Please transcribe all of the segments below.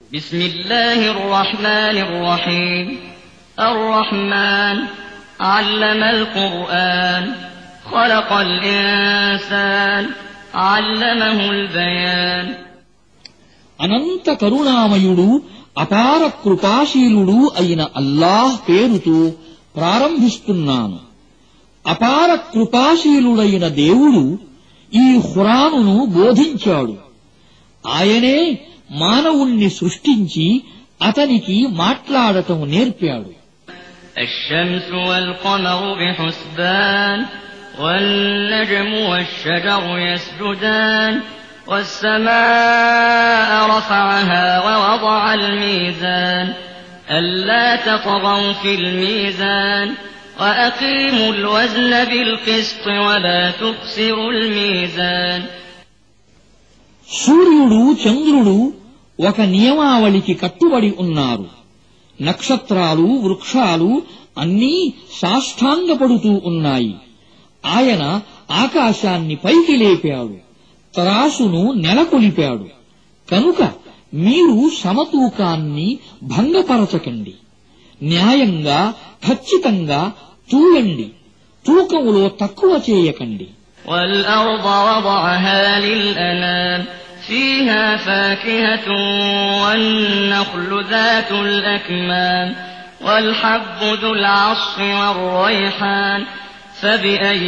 بسم الله الرحمن الرحيم الرحمن علم القرآن خلق الإنسان علمه البيان అనంత కరుణామయుడు అపార కృపాశీలుడు అయిన అల్లాహ్ పేరుతో ప్రారంభిస్తున్నాను. అపార కృపాశీలుడైన దేవుడు ఈ ఖురానును బోధించాడు. ఆయనే మానవుణ్ణి సృష్టించి అతనికి మాట్లాడటం నేర్పాడు. الشمس والقمر بحسبان والنجم والشجر يسجدان والسماء رفعها ووضع الميزان ألا تطغوا في الميزان وأقيموا الوزن بالقسط ولا تخسروا الميزان. సూర్యుడు చంద్రుడు ఒక నియమావళికి కట్టుబడి ఉన్నారు. నక్షత్రాలు వృక్షాలు అన్నీ సాష్టాంగపడుతూ ఉన్నాయి. ఆయన ఆకాశాన్ని పైకి లేపాడు, త్రాసును నెలకొలిపాడు. కనుక మీరు సమతూకాన్ని భంగపరచకండి. న్యాయంగా ఖచ్చితంగా తూయండి, తూకములో తక్కువ చేయకండి. والأرض وضعها للأنام فيها فاكهة والنخل ذات الأكمام والحب ذو العصف والريحان فبأي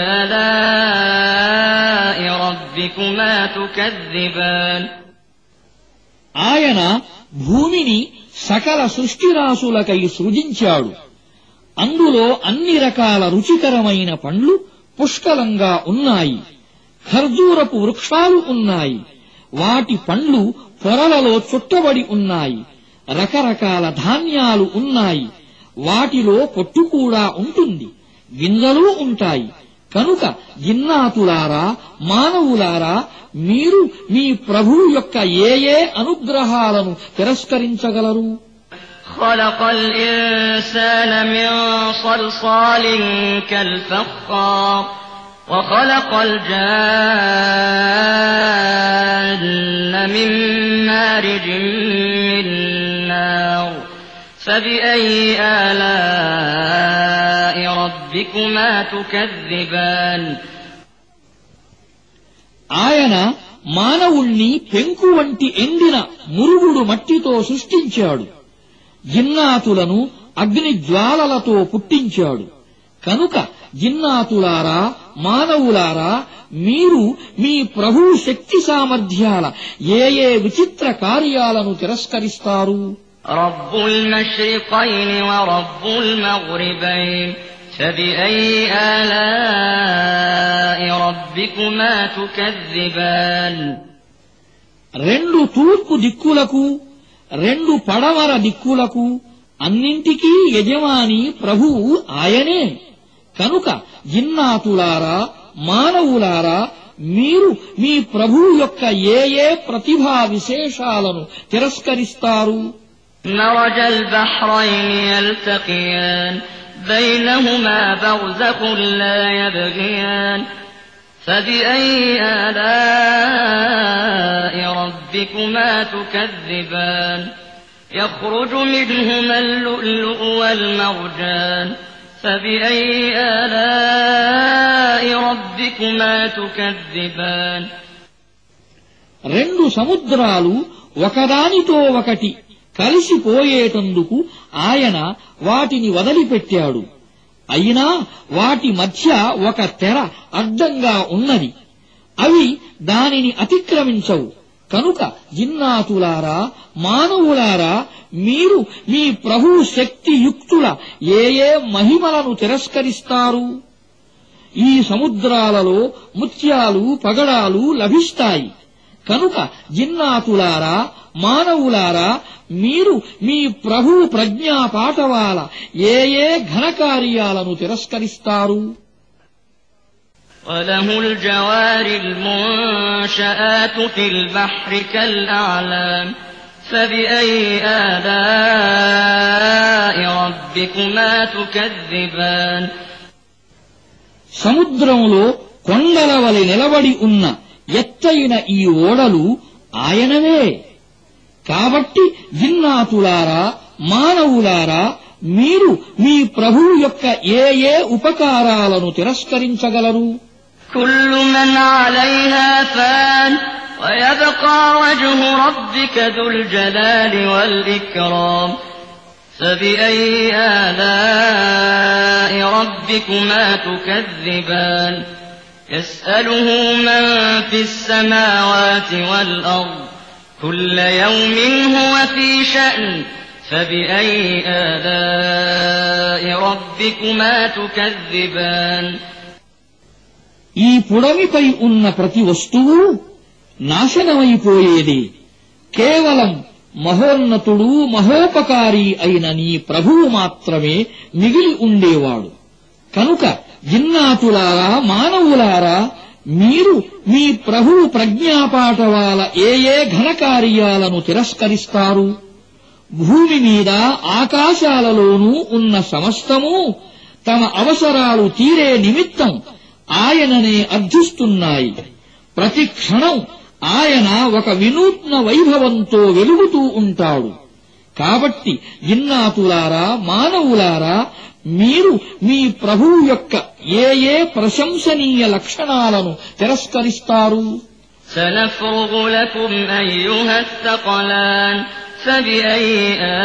آلاء ربكما تكذبان. ఆయన భూమిని సకల సృష్టిరాశులకై సృజించాడు. అందులో అన్ని రకాల రుచికరమైన పండ్లు పుష్కలంగా ఉన్నాయి. ఖర్జూరపు వృక్షాలు ఉన్నాయి. వాటి పండ్లు పొరలలో చుట్టబడి ఉన్నాయి. రకరకాల ధాన్యాలు ఉన్నాయి. వాటిలో పొట్టు కూడా ఉంటుంది, గింజలు ఉంటాయి. కనుక జిన్నాతులారా, మానవులారా, మీరు మీ ప్రభువు యొక్క ఏ అనుగ్రహాలను తిరస్కరించగలరు? خلق الإنسان من صلصال كالفخار وخلق الجان من مارج من نار فبأي آلاء ربكما تكذبان. ఆయన మానవుణ్ణి పెంకు వంటి ఎండిన మురుగుడు మట్టితో సృష్టించాడు. జిన్నాతులను అగ్ని జ్వాలలతో పుట్టించాడు. కనుక జిన్నాతులారా, మానవులారా, మీరు మీ ప్రభు శక్తి సామర్థ్యాల ఏ విచిత్ర కార్యాలను తిరస్కరిస్తారు? رب المشرقين ورب المغربين فبأي آلاء ربكما تكذبان. రెండు తూర్పు దిక్కులకు, రెండు పడమర దిక్కులకు అన్నింటికీ యజమాని ప్రభువు ఆయనే. కనుక జిన్నాతులారా, మానవులారా, మీరు మీ ప్రభువు యొక్క ఏ ప్రతిభా విశేషాలను తిరస్కరిస్తారు? مرج البحرين يلتقيان بينهما برزخ لا يبغيان فبأي آلاء ربكما تكذبان. يخرج منهما اللؤلؤ والمرجان فبأي آلاء ربكما تكذبان. రెండు సముద్రాలు ఒకదానితో ఒకటి కలిసిపోయేటందుకు ఆయన వాటిని వదిలిపెట్టాడు. అయినా వాటి మధ్య ఒక తెర అడ్డంగా ఉన్నది. అవి దానిని అతిక్రమించవు. కనుక జిన్నాతులారా, మానవులారా, మీరు మీ ప్రభు శక్తియుక్తుల ఏ మహిమలను తిరస్కరిస్తారు? ఈ సముద్రాలలో ముత్యాలు, పగడాలు లభిస్తాయి. కనుక జిన్నాతులారా, మానవులారా, మీరు మీ ప్రభు ప్రజ్ఞాపాఠవాల ఏ ఘనకార్యాలను తిరస్కరిస్తారు? وله الجوار المنشآت في البحر كالأعلام فبأي آلاء ربكما تكذبان. సముద్రంలో కొండల వలె నిలబడి ఉన్న ఎత్తైన ఈ ఓడలు ఆయనవే. కాబట్టి జిన్నాతులారా, మానవులారా, మీరు మీ ప్రభువు యొక్క ఏ ఏ ఉపకారాలను తిరస్కరించగలరు? كل من عليها فان ويبقى وجه ربك ذو الجلال والإكرام فبأي آلاء ربكما تكذبان يسأله من في السماوات والأرض كل يوم هو في شأن فبأي آلاء ربكما تكذبان ఈ పుడమిపై ఉన్న ప్రతి వస్తువు నాశనమైపోయేదే. కేవలం మహోన్నతుడు, మహోపకారి అయిన నీ ప్రభువు మాత్రమే మిగిలి ఉండేవాడు. కనుక జిన్నాతులారా, మానవులారా, మీరు మీ ప్రభువు ప్రజ్ఞాపాఠవాల ఏ ఏ ఘనకార్యాలను తిరస్కరిస్తారు? భూమి మీద, ఆకాశాలలోనూ ఉన్న సమస్తము తమ అవసరాలు తీరే నిమిత్తం ఆయననే అర్థిస్తున్నాయి. ప్రతి క్షణం ఆయన ఒక వినూత్న వైభవంతో వెలుగుతూ ఉంటాడు. కాబట్టి జిన్నాతులారా, మానవులారా, మీరు మీ ప్రభువు యొక్క ఏ ఏ ప్రశంసనీయ లక్షణాలను తిరస్కరిస్తారు? سنفرغ لكم أيها الثقلان فبأي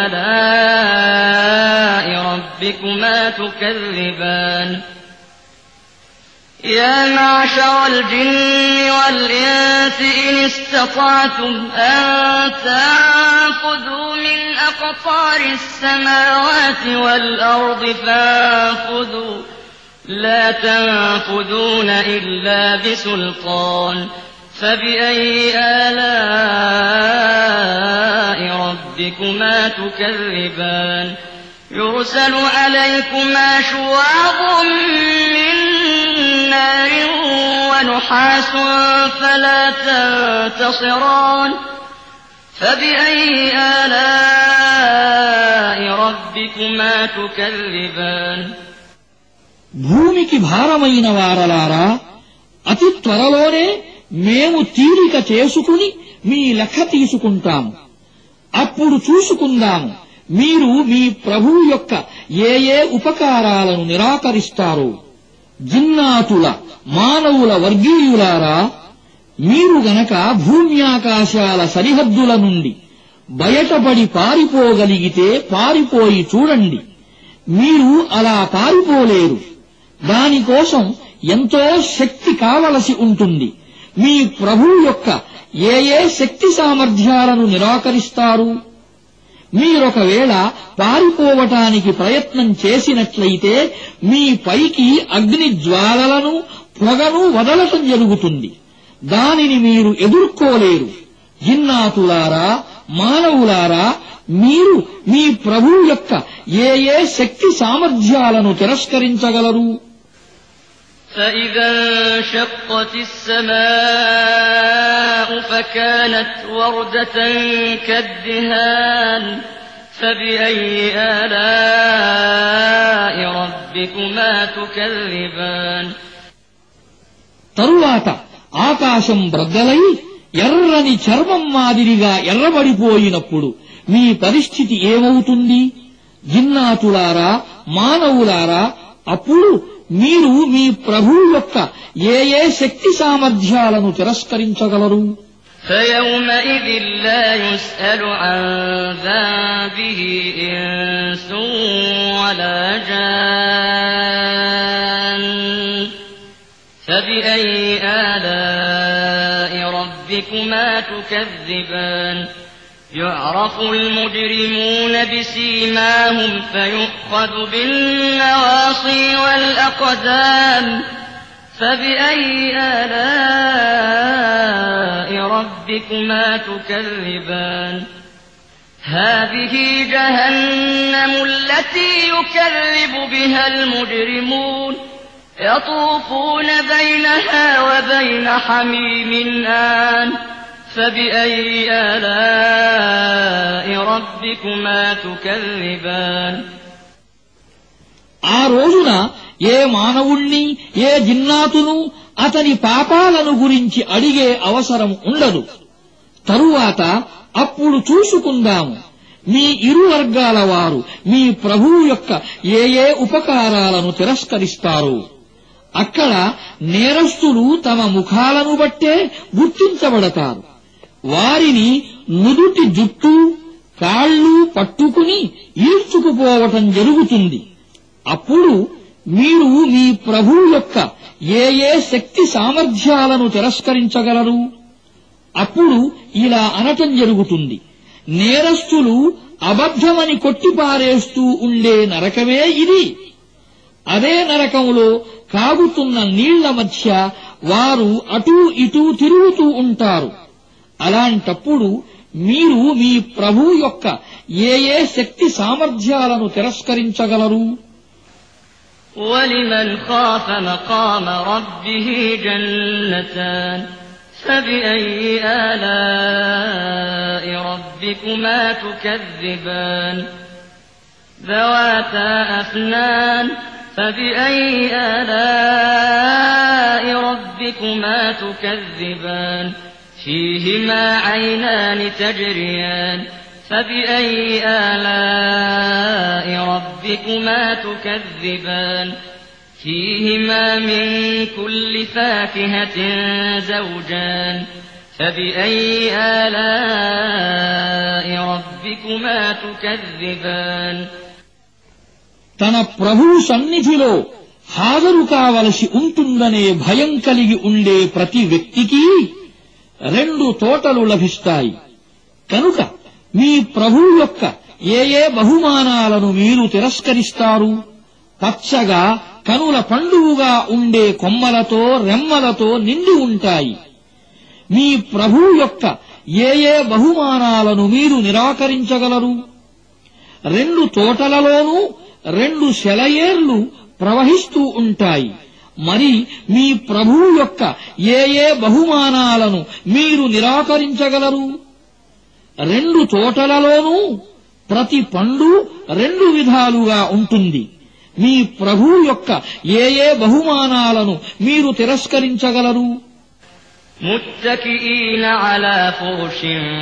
آلاء ربكما تكذبان يا معشر الجن والإنس إن استطعتم أن تنفذوا من أقطار السماوات والأرض فانفذوا لا تنفذون إلا بسلطان فبأي آلاء ربكما تكذبان يرسل عليكما شواظ من نار ونحاس فلا تنتصران فبأي آلاء ربكما تكذبان భూమికి భారమైన వారలారా, అతి త్వరలోనే మేము తీరిక చేసుకుని మీ లెక్క తీసుకుంటాము. అప్పుడు చూసుకుందాము మీరు మీ ప్రభువు యొక్క ఏ ఏ ఉపకారాలను నిరాకరిస్తారో. జిన్నాతుల, మానవుల వర్గీయులారా, మీరు గనక భూమ్యాకాశాల సరిహద్దుల నుండి బయటపడి పారిపోగలిగితే పారిపోయి చూడండి. మీరు అలా పారిపోలేరు. దానికోసం ఎంతో శక్తి కావలసి ఉంటుంది. మీ ప్రభువు యొక్క ఏ ఏ శక్తి సామర్థ్యాలను నిరాకరిస్తారు? మీరొకవేళ పారిపోవటానికి ప్రయత్నం చేసినట్లయితే మీ పైకి అగ్ని జ్వాలలను, పొగను వదలటం జరుగుతుంది. దానిని మీరు ఎదుర్కోలేరు. జిన్నాతులారా, మానవులారా, మీరు మీ ప్రభువు యొక్క ఏ ఏ శక్తి సామర్థ్యాలను తిరస్కరించగలరు? فإذا انشقت السماء فكانت وردة كالدهان فبأي آلاء ربكما تكذبان తరువాత ఆకాశం బ్రద్దలై ఎర్రని చర్మం మాదిరిగా ఎర్రబడిపోయినప్పుడు మీ పరిస్థితి ఏమవుతుంది? జిన్నాతులారా, మానవులారా, అప్పుడు మీరు మీ ప్రభువు యొక్క ఏ ఏ శక్తి సామర్థ్యాలను తిరస్కరించగలరు? فيومئذ لا يسأل عن ذنبه إنس ولا جان فبأي آلاء ربكما تكذبان يعرف المجرمون بسيماهم فيؤخذ بالنواصي والأقدام فبأي آلاء ربكما تكذبان هذه جهنم التي يكذب بها المجرمون يطوفون بينها وبين حميم آن فبأي آلاء ربكما تكذبان ఆ రోజున ఏ మానవుణ్ణి, ఏ జిన్నాతును అతని పాపాలను గురించి అడిగే అవసరం ఉండదు. తరువాత అప్పుడు చూసుకుందాము మీ ఇరు వర్గాల వారు మీ ప్రభువు యొక్క ఏ ఏ ఉపకారాలను తిరస్కరిస్తారో. అక్కడ నేరస్తులు తమ ముఖాలను బట్టే గుర్తించబడతారు. వారిని నుదుటి జుట్టు కాళ్ళు పట్టుకుని ఈడ్చుకుపోవటం జరుగుతుంది. అప్పుడు మీరు మీ ప్రభువు యొక్క ఏ ఏ శక్తి సామర్థ్యాలను తిరస్కరించగలరు? అప్పుడు ఇలా అనటం జరుగుతుంది, నేరస్తులు అబద్ధమని కొట్టిపారేస్తూ ఉండే నరకమే ఇది. అదే నరకంలో కాగుతున్న నీళ్ల మధ్య వారు అటూ ఇటూ తిరుగుతూ ఉంటారు. అలాంటప్పుడు మీరు మీ ప్రభువు యొక్క ఏ ఏ శక్తి సామర్థ్యాలను తిరస్కరించగలరు? وَلِمَنْ خَافَ مَقَامَ رَبِّهِ جَنَّتَانِ فَبِأَيِّ آلَاءِ رَبِّكُمَا تُكَذِّبَانِ ذَوَاتَا أَفْنَانٍ فَبِأَيِّ آلَاءِ رَبِّكُمَا تُكَذِّبَانِ فِيهِمَا عَيْنَانِ تَجْرِيَانِ فَبِأَيِّ آلَاءِ رَبِّكُمَا تُكَذِّبَانِ فِيهِمَا مِن كُلِّ فَاكِهَةٍ زَوْجَانِ فَبِأَيِّ آلَاءِ رَبِّكُمَا تُكَذِّبَانِ తన ప్రభువు సన్నిధిలో హాజరు కావలసి ఉంటుందనే భయం కలిగి ఉండే ప్రతి వ్యక్తికి 2 తోటలు లభిస్తాయి. కనుక మీ ప్రభువు యొక్క ఏ ఏ బహుమానాలను మీరు తిరస్కరిస్తారు? పచ్చగా కనుల పండువుగా ఉండే కొమ్మలతో రెమ్మలతో నిండి ఉంటాయి. మీ ప్రభువు యొక్క ఏ ఏ బహుమానాలను మీరు నిరాకరించగలరు? 2 తోటలలోనూ 2 సెలయేర్లు ప్రవహిస్తూ ఉంటాయి. మరి మీ ప్రభువు యొక్క ఏ ఏ బహుమానాలను మీరు నిరాకరించగలరు? 2 తోటలలోనూ ప్రతి పండు 2 విధాలుగా ఉంటుంది. మీ ప్రభువు యొక్క ఏ ఏ బహుమానాలను మీరు తిరస్కరించగలరు? متكئين على فرش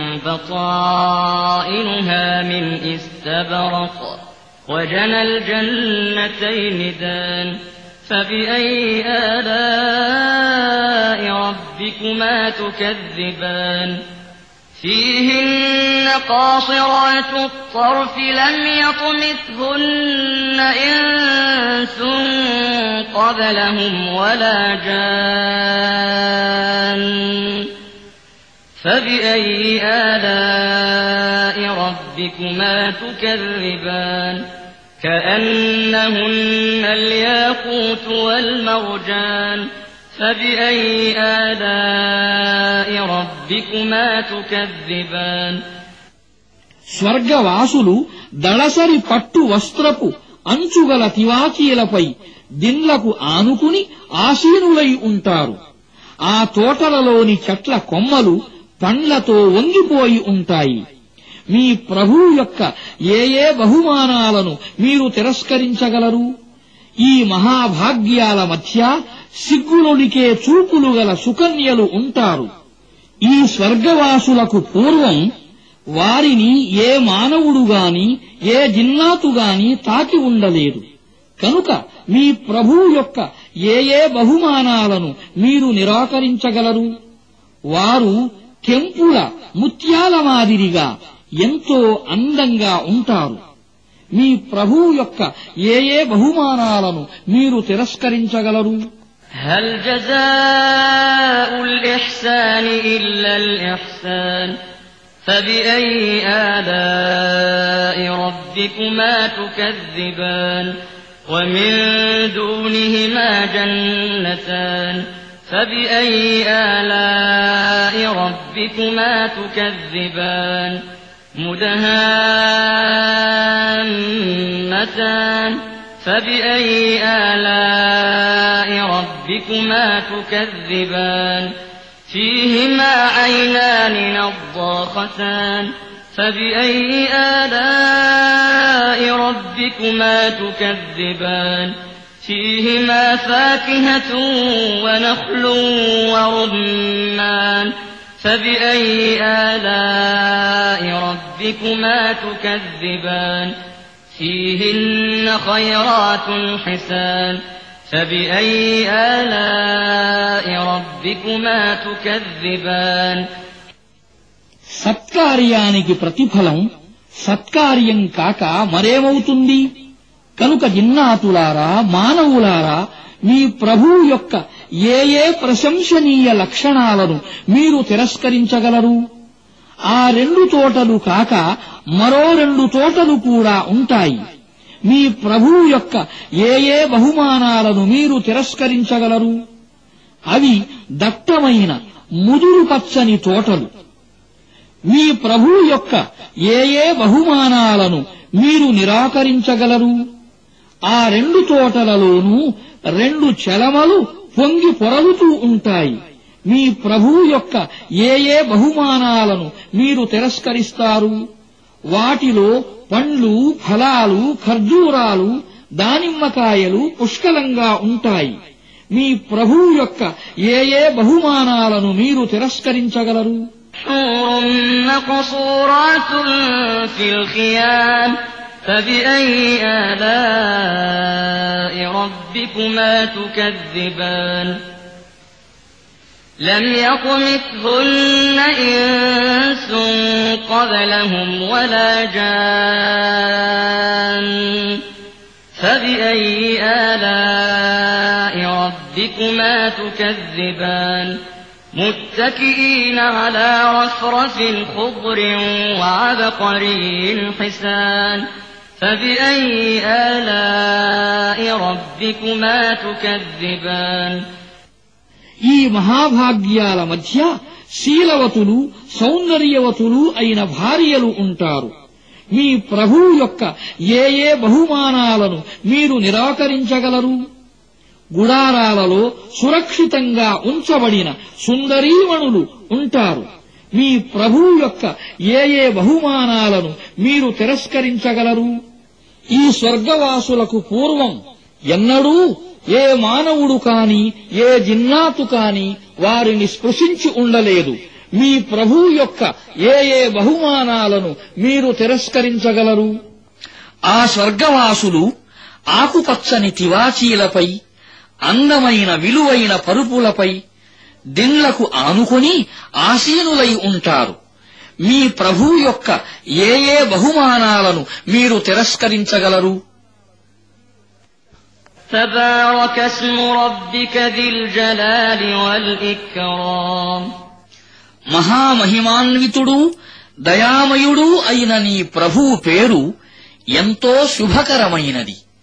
بطائنها من استبرق وجنى الجنتين دان فبأي آلاء ربكما تكذبان فيهن قاصرات الطرف لم يطمثهن إنس قبلهم ولا جان فبأي آلاء ربكما تكذبان كأنهن الياقوت والمرجان فبأي آلاء ربكما تكذبان స్వర్గవాసులు దళసరి పట్టు వస్త్రపు అంచుగల తివాచీలపై దిండ్లకు ఆనుకుని ఆసీనులై ఉంటారు. ఆ తోటలలోని చెట్ల కొమ్మలు పండ్లతో వంగిపోయి ఉంటాయి. మీ ప్రభువు యొక్క ఏ ఏ బహుమానాలను మీరు తిరస్కరించగలరు? ఈ మహాభాగ్యాల మధ్య సిగ్గులొలికే చూపులు గల సుకన్యలు ఉంటారు. ఈ స్వర్గవాసులకు పూర్వం వారిని ఏ మానవుడుగాని ఏ జిన్నాతుగాని తాకి ఉండలేదు. కనుక మీ ప్రభువు యొక్క ఏ ఏ బహుమానాలను మీరు నిరాకరించగలరు? వారు కెంపుల ముత్యాల మాదిరిగా ఎంతో అందంగా ఉంటారు. మీ ప్రభువు యొక్క ఏ ఏ బహుమానాలను మీరు తిరస్కరించగలరు? هل جزاء الإحسان إلا الإحسان فبأي آلاء ربكما تكذبان ومن دونهما جنتان فبأي آلاء ربكما تكذبان مدهامتان فبأي آلاء ربكما تكذبان فيهما عينان نضاختان فبأي آلاء ربكما تكذبان فيهما فاكهة ونخل ورمان فبأي آلاء ربكما تكذبان فيهن خيرات حسان فبأي آلاء ربكما تكذبان సత్కార్యానికి ప్రతిఫలం సత్కార్యం కాక మరేమవుతుంది? కనుక జిన్నాతులారా, మానవులారా, మీ ప్రభువు యొక్క ఏ ఏ ప్రశంసనీయ లక్షణాలను మీరు తిరస్కరించగలరు? ఆ 2 తోటలు కాక మరో 2 తోటలు కూడా ఉంటాయి. మీ ప్రభువు యొక్క ఏ ఏ బహుమానాలను మీరు తిరస్కరించగలరు? అవి దట్టమైన ముదురు పచ్చని తోటలు. మీ ప్రభువు యొక్క ఏ ఏ బహుమానాలను మీరు నిరాకరించగలరు? ఆ 2 తోటలలోనూ 2 చెలమలు పొంగి పొరలుతూ ఉంటాయి. మీ ప్రభువు యొక్క ఏ ఏ బహుమానాలను మీరు తిరస్కరిస్తారు? వాటిలో పండ్లు, ఫలాలు, ఖర్జూరాలు, దానిమ్మకాయలు పుష్కలంగా ఉంటాయి. మీ ప్రభువు యొక్క ఏ ఏ బహుమానాలను మీరు తిరస్కరించగలరు? حور مقصورات في الخيام فبأي آلاء ربكما تكذبان لم يطمثهن إنس قبلهم ولا جان فبأي آلاء ربكما تكذبان متكئين على رفرف خضر وعبقري حسان فبأي آلاء ربكما تكذبان ఈ మహాభాగ్యాల మధ్య శీలవతులు, సౌందర్యవతులు అయిన భార్యలు ఉంటారు. మీ ప్రభువు యొక్క ఏ ఏ బహుమానాలను మీరు నిరాకరించగలరు? గుడారాలలో సురక్షితంగా ఉంచబడిన సుందరీమణులు ఉంటారు. మీ ప్రభువు యొక్క ఏ ఏ బహుమానాలను మీరు తిరస్కరించగలరు? ఈ స్వర్గవాసులకు పూర్వం ఎన్నడూ ఏ మానవుడు కాని, ఏ జిన్నాతు కాని వారిని స్పృశించి ఉండలేదు. మీ ప్రభువు యొక్క ఏ ఏ బహుమానాలను మీరు తిరస్కరించగలరు? ఆ స్వర్గవాసులు ఆకుపచ్చని తివాచీలపై, అందమైన విలువైన పరుపులపై, దిండ్లకు ఆనుకొని ఆసీనులై ఉంటారు. మీ ప్రభువు యొక్క ఏ ఏ బహుమానాలను మీరు తిరస్కరించగలరు? تبارك اسم ربك ذي الجلال والإكرام మహామహిమాన్వితుడు, దయామయుడు అయిన నీ ప్రభువు పేరు ఎంతో శుభకరమైనది.